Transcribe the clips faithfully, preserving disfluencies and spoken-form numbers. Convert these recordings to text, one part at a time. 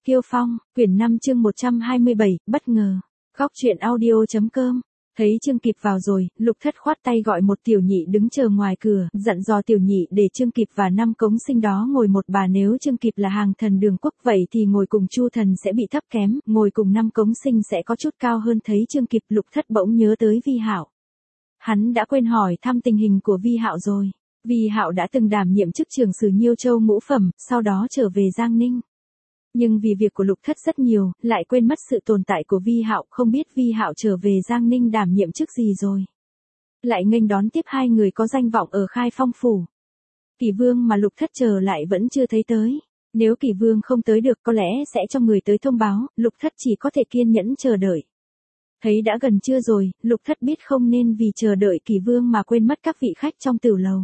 Kiêu Phong, quyển năm chương một trăm hai mươi bảy, bất ngờ. Góc truyện audio.com. Thấy Trương Kịp vào rồi, Lục Thất khoát tay gọi một tiểu nhị đứng chờ ngoài cửa, dặn dò tiểu nhị để Trương Kịp và năm cống sinh đó ngồi một bà, nếu Trương Kịp là hàng thần đường quốc vậy thì ngồi cùng Chu thần sẽ bị thấp kém, ngồi cùng năm cống sinh sẽ có chút cao hơn. Thấy Trương Kịp, Lục Thất bỗng nhớ tới Vi Hạo. Hắn đã quên hỏi thăm tình hình của Vi Hạo rồi. Vi Hạo đã từng đảm nhiệm chức trưởng sử Nhiêu Châu ngũ phẩm, sau đó trở về Giang Ninh. Nhưng vì việc của Lục Thất rất nhiều, lại quên mất sự tồn tại của Vi Hạo, không biết Vi Hạo trở về Giang Ninh đảm nhiệm chức gì rồi. Lại nghênh đón tiếp hai người có danh vọng ở Khai Phong phủ. Kỷ Vương mà Lục Thất chờ lại vẫn chưa thấy tới. Nếu Kỷ Vương không tới được có lẽ sẽ cho người tới thông báo, Lục Thất chỉ có thể kiên nhẫn chờ đợi. Thấy đã gần trưa rồi, Lục Thất biết không nên vì chờ đợi Kỷ Vương mà quên mất các vị khách trong tửu lầu.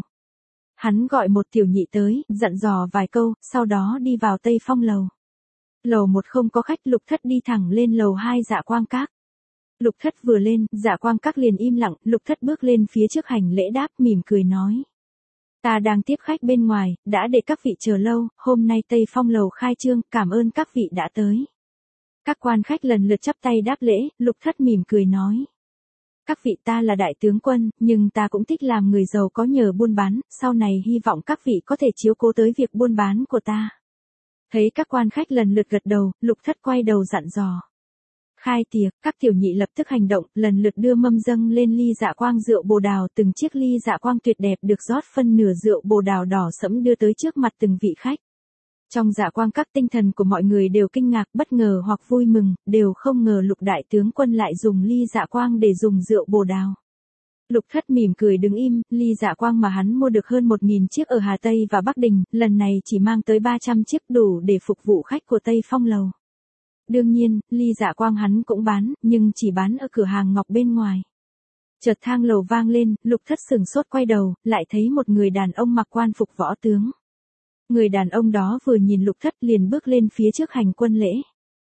Hắn gọi một tiểu nhị tới, dặn dò vài câu, sau đó đi vào Tây Phong lầu. Lầu một không có khách, Lục Thất đi thẳng lên lầu hai Dạ Quang Các. Lục Thất vừa lên, Dạ Quang Các liền im lặng, Lục Thất bước lên phía trước hành lễ đáp, mỉm cười nói. Ta đang tiếp khách bên ngoài, đã để các vị chờ lâu, hôm nay Tây Phong lầu khai trương, cảm ơn các vị đã tới. Các quan khách lần lượt chắp tay đáp lễ, Lục Thất mỉm cười nói. Các vị, ta là đại tướng quân, nhưng ta cũng thích làm người giàu có nhờ buôn bán, sau này hy vọng các vị có thể chiếu cố tới việc buôn bán của ta. Thấy các quan khách lần lượt gật đầu, Lục Thất quay đầu dặn dò. Khai tiệc, các tiểu nhị lập tức hành động, lần lượt đưa mâm dâng lên ly Dạ Quang rượu bồ đào, từng chiếc ly Dạ Quang tuyệt đẹp được rót phân nửa rượu bồ đào đỏ sẫm đưa tới trước mặt từng vị khách. Trong Dạ Quang Các, tinh thần của mọi người đều kinh ngạc, bất ngờ hoặc vui mừng, đều không ngờ Lục đại tướng quân lại dùng ly Dạ Quang để dùng rượu bồ đào. Lục Thất mỉm cười đứng im, ly Dạ Quang mà hắn mua được hơn một nghìn chiếc ở Hà Tây và Bắc Đình, lần này chỉ mang tới ba trăm chiếc, đủ để phục vụ khách của Tây Phong lầu. Đương nhiên, ly Dạ Quang hắn cũng bán, nhưng chỉ bán ở cửa hàng ngọc bên ngoài. Chợt thang lầu vang lên, Lục Thất sửng sốt quay đầu, lại thấy một người đàn ông mặc quan phục võ tướng. Người đàn ông đó vừa nhìn Lục Thất liền bước lên phía trước hành quân lễ.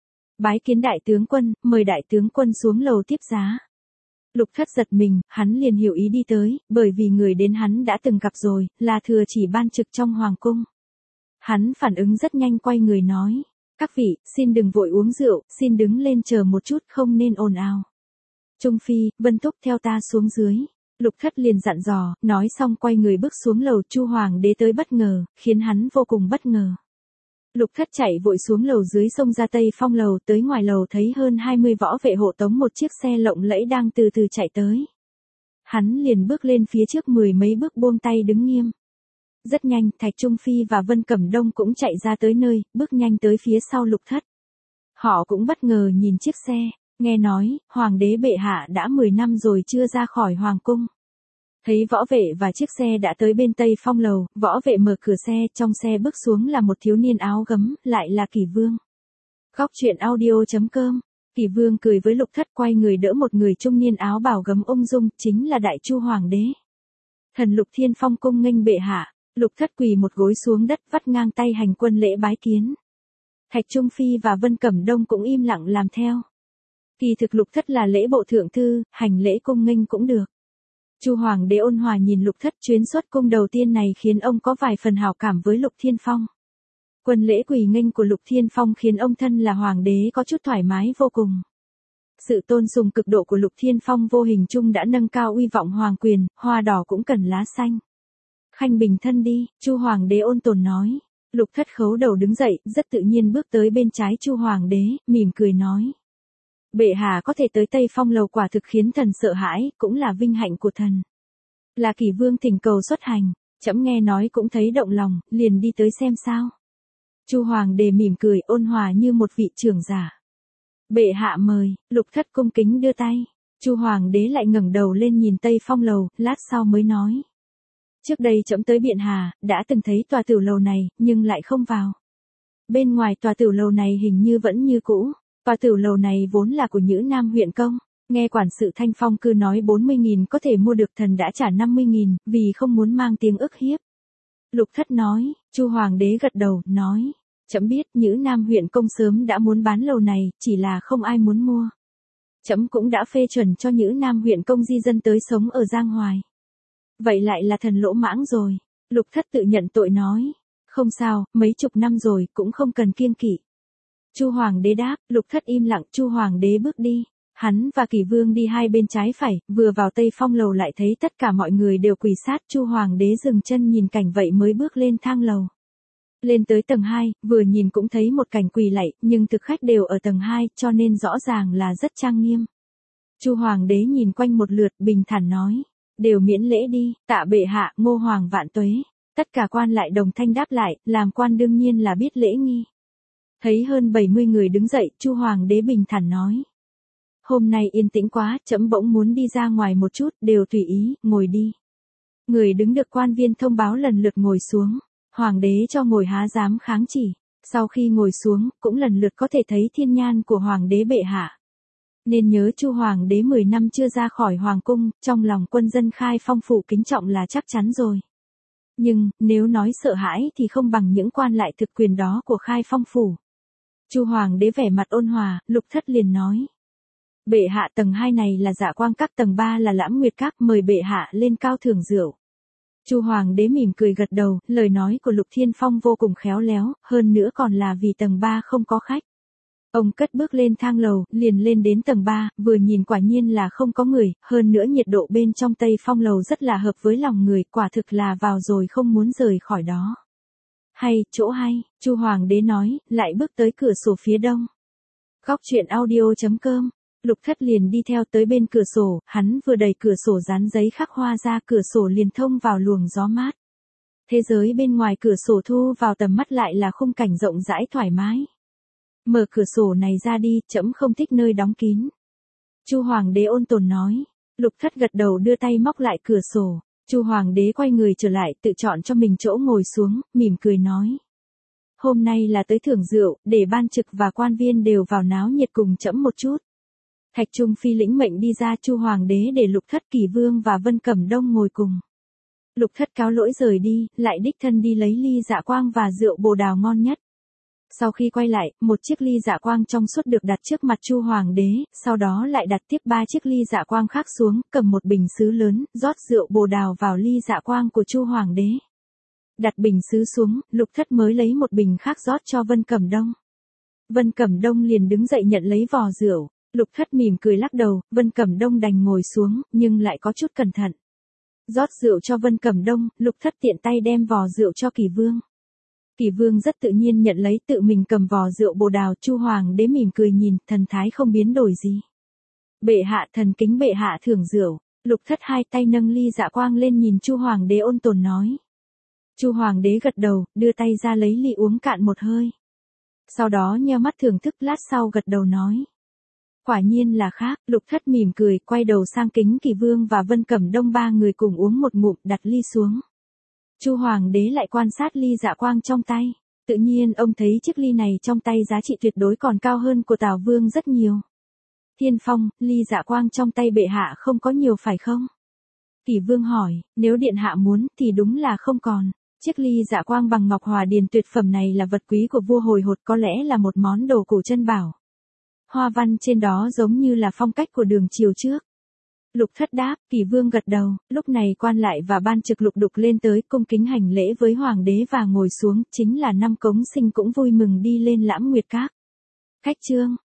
Bái kiến đại tướng quân, mời đại tướng quân xuống lầu tiếp giá. Lục Thất giật mình, hắn liền hiểu ý đi tới, bởi vì người đến hắn đã từng gặp rồi, là thừa chỉ ban trực trong hoàng cung. Hắn phản ứng rất nhanh, quay người nói. Các vị, xin đừng vội uống rượu, xin đứng lên chờ một chút, không nên ồn ào. Trung Phi, Vân Túc theo ta xuống dưới. Lục Thất liền dặn dò, nói xong quay người bước xuống lầu. Chu Hoàng đế tới bất ngờ, khiến hắn vô cùng bất ngờ. Lục Thất chạy vội xuống lầu dưới, xông ra Tây Phong lầu, tới ngoài lầu thấy hơn hai mươi võ vệ hộ tống một chiếc xe lộng lẫy đang từ từ chạy tới. Hắn liền bước lên phía trước mười mấy bước, buông tay đứng nghiêm. Rất nhanh, Thạch Trung Phi và Vân Cẩm Đông cũng chạy ra tới nơi, bước nhanh tới phía sau Lục Thất. Họ cũng bất ngờ nhìn chiếc xe, nghe nói, Hoàng đế bệ hạ đã mười năm rồi chưa ra khỏi Hoàng cung. Thấy võ vệ và chiếc xe đã tới bên Tây Phong lầu, võ vệ mở cửa xe, trong xe bước xuống là một thiếu niên áo gấm, lại là Kỷ Vương. Góc truyện audio.com. Kỷ Vương cười với Lục Thất, quay người đỡ một người trung niên áo bào gấm ung dung, chính là Đại Chu Hoàng đế. Thần Lục Thiên Phong cung nghênh bệ hạ. Lục Thất quỳ một gối xuống đất, vắt ngang tay hành quân lễ bái kiến. Thạch Trung Phi và Vân Cẩm Đông cũng im lặng làm theo. Kỳ thực Lục Thất là lễ bộ thượng thư, hành lễ cung nghênh cũng được. Chu Hoàng đế ôn hòa nhìn Lục Thất, chuyến xuất cung đầu tiên này khiến ông có vài phần hảo cảm với Lục Thiên Phong. Quân lễ quỳ nghênh của Lục Thiên Phong khiến ông thân là Hoàng đế có chút thoải mái vô cùng. Sự tôn sùng cực độ của Lục Thiên Phong vô hình chung đã nâng cao uy vọng hoàng quyền, hoa đỏ cũng cần lá xanh. Khanh bình thân đi, Chu Hoàng đế ôn tồn nói. Lục Thất khấu đầu đứng dậy, rất tự nhiên bước tới bên trái Chu Hoàng đế, mỉm cười nói. Bệ hạ có thể tới Tây Phong lầu quả thực khiến thần sợ hãi, cũng là vinh hạnh của thần. Là Kỷ Vương thỉnh cầu xuất hành, trẫm nghe nói cũng thấy động lòng, liền đi tới xem sao. Chu Hoàng đế mỉm cười ôn hòa như một vị trưởng giả. Bệ hạ mời, Lục Thất cung kính đưa tay. Chu Hoàng đế lại ngẩng đầu lên nhìn Tây Phong lầu, lát sau mới nói. Trước đây trẫm tới Biện Hà, đã từng thấy tòa tửu lầu này, nhưng lại không vào. Bên ngoài tòa tửu lầu này hình như vẫn như cũ. Tòa tửu lầu này vốn là của Nhữ Nam huyện công. Nghe quản sự Thanh Phong cứ nói bốn mươi nghìn có thể mua được, thần đã trả năm mươi nghìn, vì không muốn mang tiếng ức hiếp. Lục Thất nói, Chu Hoàng đế gật đầu, nói. Trẫm biết Nhữ Nam huyện công sớm đã muốn bán lầu này, chỉ là không ai muốn mua. Trẫm cũng đã phê chuẩn cho Nhữ Nam huyện công di dân tới sống ở Giang Hoài. Vậy lại là thần lỗ mãng rồi. Lục Thất tự nhận tội nói. Không sao, mấy chục năm rồi, cũng không cần kiêng kỵ. Chu hoàng đế đáp, Lục Thất im lặng, Chu hoàng đế bước đi. Hắn và Kỷ Vương đi hai bên trái phải, vừa vào Tây Phong lầu lại thấy tất cả mọi người đều quỳ sát, Chu hoàng đế dừng chân nhìn cảnh vậy mới bước lên thang lầu. Lên tới tầng hai, vừa nhìn cũng thấy một cảnh quỳ lạy, nhưng thực khách đều ở tầng hai, cho nên rõ ràng là rất trang nghiêm. Chu hoàng đế nhìn quanh một lượt, bình thản nói, đều miễn lễ đi, tạ bệ hạ, Ngô hoàng vạn tuế. Tất cả quan lại đồng thanh đáp lại, làm quan đương nhiên là biết lễ nghi. Thấy hơn bảy mươi người đứng dậy, Chu hoàng đế bình thản nói, hôm nay yên tĩnh quá, trẫm bỗng muốn đi ra ngoài một chút, đều tùy ý, ngồi đi. Người đứng được quan viên thông báo lần lượt ngồi xuống. Hoàng đế cho ngồi há dám kháng chỉ. Sau khi ngồi xuống, cũng lần lượt có thể thấy thiên nhan của hoàng đế bệ hạ. Nên nhớ Chu hoàng đế mười năm chưa ra khỏi hoàng cung, trong lòng quân dân Khai Phong phủ kính trọng là chắc chắn rồi. Nhưng, nếu nói sợ hãi thì không bằng những quan lại thực quyền đó của Khai Phong phủ. Chu hoàng đế vẻ mặt ôn hòa, Lục Thất liền nói. Bệ hạ, tầng hai này là Dạ Quang Các, tầng ba là Lãm Nguyệt Các, mời bệ hạ lên cao thưởng rượu. Chu hoàng đế mỉm cười gật đầu, lời nói của Lục Thiên Phong vô cùng khéo léo, hơn nữa còn là vì tầng ba không có khách. Ông cất bước lên thang lầu, liền lên đến tầng ba, vừa nhìn quả nhiên là không có người, hơn nữa nhiệt độ bên trong Tây Phong lầu rất là hợp với lòng người, quả thực là vào rồi không muốn rời khỏi đó. Hay, chỗ hay, Chu hoàng đế nói, lại bước tới cửa sổ phía đông. Góc truyện audio chấm com. Lục Thất liền đi theo tới bên cửa sổ, hắn vừa đẩy cửa sổ dán giấy khắc hoa ra, cửa sổ liền thông vào luồng gió mát. Thế giới bên ngoài cửa sổ thu vào tầm mắt lại là khung cảnh rộng rãi thoải mái. Mở cửa sổ này ra đi, trẫm không thích nơi đóng kín. Chu hoàng đế ôn tồn nói. Lục Thất gật đầu đưa tay móc lại cửa sổ. Chu hoàng đế quay người trở lại, tự chọn cho mình chỗ ngồi xuống, mỉm cười nói. Hôm nay là tới thưởng rượu, để ban trực và quan viên đều vào náo nhiệt cùng trẫm một chút. Thạch Trung Phi lĩnh mệnh đi ra, Chu hoàng đế để Lục Thất, Kỷ Vương và Vân Cẩm Đông ngồi cùng. Lục Thất cáo lỗi rời đi, lại đích thân đi lấy ly Dạ Quang và rượu bồ đào ngon nhất. Sau khi quay lại, một chiếc ly Dạ Quang trong suốt được đặt trước mặt Chu hoàng đế, sau đó lại đặt tiếp ba chiếc ly Dạ Quang khác xuống, cầm một bình sứ lớn, rót rượu bồ đào vào ly Dạ Quang của Chu hoàng đế. Đặt bình sứ xuống, Lục Thất mới lấy một bình khác rót cho Vân Cẩm Đông. Vân Cẩm Đông liền đứng dậy nhận lấy vò rượu. Lục Thất mỉm cười lắc đầu, Vân Cẩm Đông đành ngồi xuống, nhưng lại có chút cẩn thận. Rót rượu cho Vân Cẩm Đông, Lục Thất tiện tay đem vò rượu cho Kỷ Vương. Kỷ Vương rất tự nhiên nhận lấy, tự mình cầm vò rượu bồ đào. Chu hoàng đế mỉm cười nhìn, thần thái không biến đổi gì. Bệ hạ, thần kính bệ hạ thưởng rượu. Lục Thất hai tay nâng ly Dạ Quang lên nhìn Chu hoàng đế ôn tồn nói. Chu hoàng đế gật đầu, đưa tay ra lấy ly uống cạn một hơi. Sau đó nheo mắt thưởng thức, lát sau gật đầu nói. Quả nhiên là khác. Lục Thất mỉm cười, quay đầu sang kính Kỷ Vương và Vân Cẩm Đông, ba người cùng uống một ngụm, đặt ly xuống. Chu hoàng đế lại quan sát ly Dạ Quang trong tay. Tự nhiên ông thấy chiếc ly này trong tay giá trị tuyệt đối còn cao hơn của Tào Vương rất nhiều. Thiên Phong, ly Dạ Quang trong tay bệ hạ không có nhiều phải không? Kỷ Vương hỏi, nếu điện hạ muốn thì đúng là không còn. Chiếc ly Dạ Quang bằng ngọc hòa điền tuyệt phẩm này là vật quý của vua hồi hột, có lẽ là một món đồ cổ chân bảo. Hoa văn trên đó giống như là phong cách của đường triều trước. Lục Thất đáp, Kỷ Vương gật đầu, lúc này quan lại và ban trực lục đục lên tới, cung kính hành lễ với hoàng đế và ngồi xuống, chính là năm cống sinh cũng vui mừng đi lên Lãm Nguyệt Các. Khách trương,